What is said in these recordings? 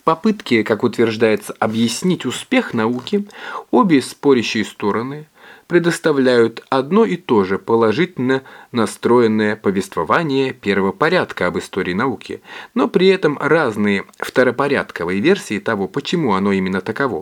попытке, как утверждается, объяснить успех науки, обе спорящие стороны предоставляют одно и то же положительно настроенное повествование первого порядка об истории науки, но при этом разные второпорядковые версии того, почему оно именно таково.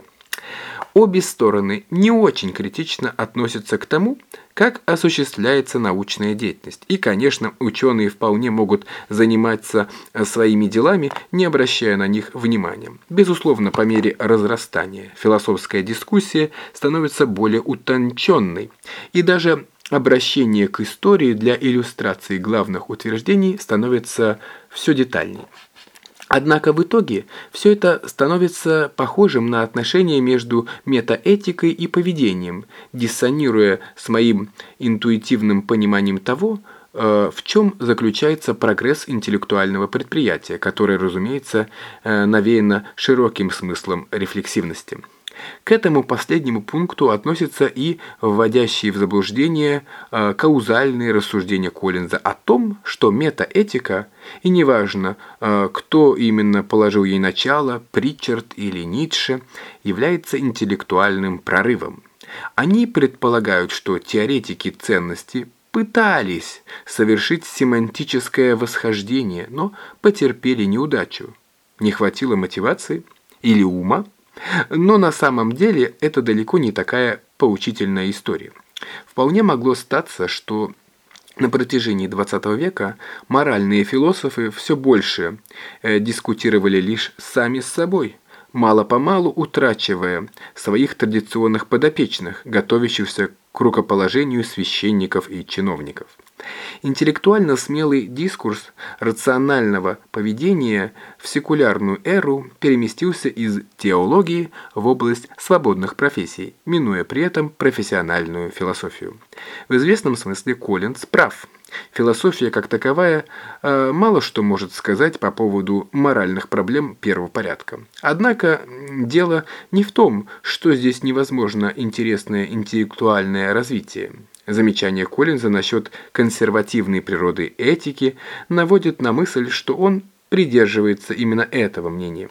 Обе стороны не очень критично относятся к тому, как осуществляется научная деятельность. И, конечно, ученые вполне могут заниматься своими делами, не обращая на них внимания. Безусловно, по мере разрастания философская дискуссия становится более утонченной, и даже обращение к истории для иллюстрации главных утверждений становится все детальнее. Однако в итоге все это становится похожим на отношения между метаэтикой и поведением, диссонируя с моим интуитивным пониманием того, в чем заключается прогресс интеллектуального предприятия, которое, разумеется, навеяно широким смыслом рефлексивности. К этому последнему пункту относятся и вводящие в заблуждение каузальные рассуждения Коллинза о том, что метаэтика, и неважно, кто именно положил ей начало, Притчард или Ницше, является интеллектуальным прорывом. Они предполагают, что теоретики ценности пытались совершить семантическое восхождение, но потерпели неудачу. Не хватило мотивации или ума? Но на самом деле это далеко не такая поучительная история. Вполне могло статься, что на протяжении XX века моральные философы все больше дискутировали лишь сами с собой, мало-помалу утрачивая своих традиционных подопечных, готовящихся к рукоположению священников и чиновников. Интеллектуально смелый дискурс рационального поведения в секулярную эру переместился из теологии в область свободных профессий, минуя при этом профессиональную философию. В известном смысле Коллинз прав. Философия как таковая мало что может сказать по поводу моральных проблем первого порядка. Однако дело не в том, что здесь невозможно интересное интеллектуальное развитие. Замечание Коллинза насчет консервативной природы этики наводит на мысль, что он придерживается именно этого мнения.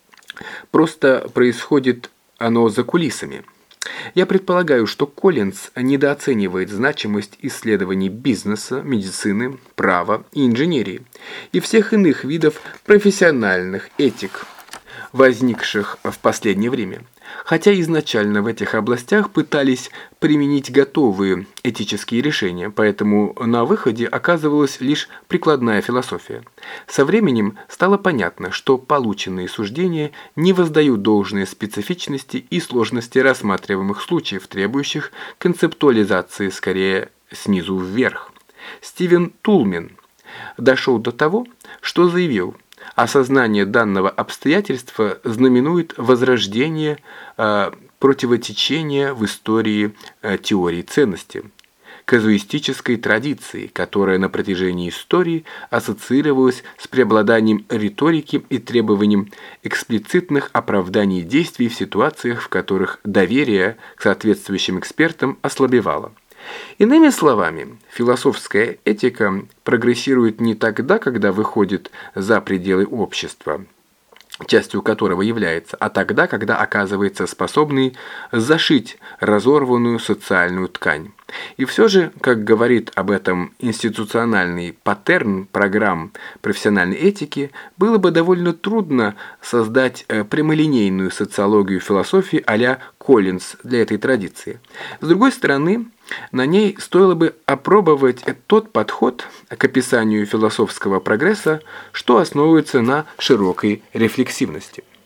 Просто происходит оно за кулисами. Я предполагаю, что Коллинз недооценивает значимость исследований бизнеса, медицины, права и инженерии и всех иных видов профессиональных этик, возникших в последнее время. Хотя изначально в этих областях пытались применить готовые этические решения, поэтому на выходе оказывалась лишь прикладная философия. Со временем стало понятно, что полученные суждения не воздают должной специфичности и сложности рассматриваемых случаев, требующих концептуализации скорее снизу вверх. Стивен Тулмен дошел до того, что заявил: осознание данного обстоятельства знаменует возрождение противотечения в истории теории ценности, казуистической традиции, которая на протяжении истории ассоциировалась с преобладанием риторики и требованием эксплицитных оправданий действий в ситуациях, в которых доверие к соответствующим экспертам ослабевало. Иными словами, философская этика прогрессирует не тогда, когда выходит за пределы общества, частью которого является, а тогда, когда оказывается способной зашить разорванную социальную ткань. И все же, как говорит об этом институциональный паттерн программ профессиональной этики, было бы довольно трудно создать прямолинейную социологию философии а-ля Коллинз для этой традиции. С другой стороны, на ней стоило бы опробовать тот подход к описанию философского прогресса, что основывается на широкой рефлексивности.